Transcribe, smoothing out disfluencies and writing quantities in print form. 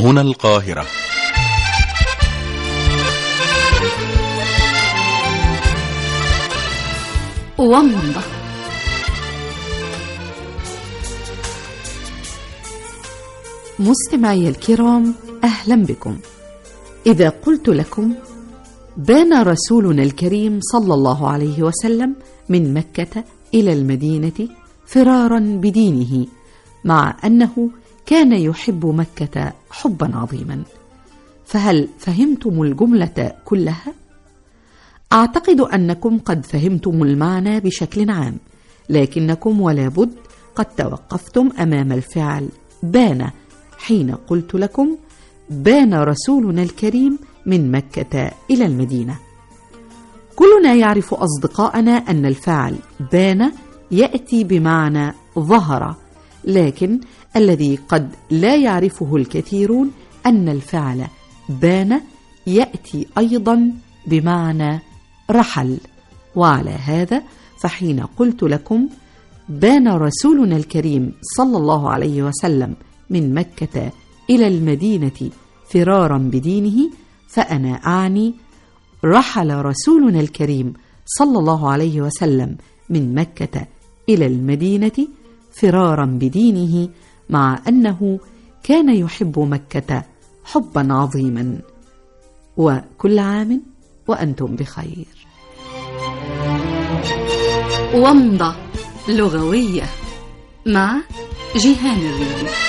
هنا القاهرة. ومضة. مستمعي الكرام، أهلا بكم. إذا قلت لكم بان رسولنا الكريم صلى الله عليه وسلم من مكة إلى المدينة فرارا بدينه، مع أنه كان يحب مكة حبا عظيما، فهل فهمتم الجملة كلها؟ أعتقد أنكم قد فهمتم المعنى بشكل عام، لكنكم ولا بد قد توقفتم أمام الفعل بان حين قلت لكم بان رسولنا الكريم من مكة إلى المدينة. كلنا يعرف أصدقائنا أن الفعل بان يأتي بمعنى ظهر، لكن الذي قد لا يعرفه الكثيرون أن الفعل بان يأتي أيضا بمعنى رحل. وعلى هذا فحين قلت لكم بان رسولنا الكريم صلى الله عليه وسلم من مكة إلى المدينة فرارا بدينه، فأنا أعني رحل رسولنا الكريم صلى الله عليه وسلم من مكة إلى المدينة فرارا بدينه، مع أنه كان يحب مكة حبا عظيما. وكل عام وأنتم بخير. ومضة لغوية مع جيهان الريدي.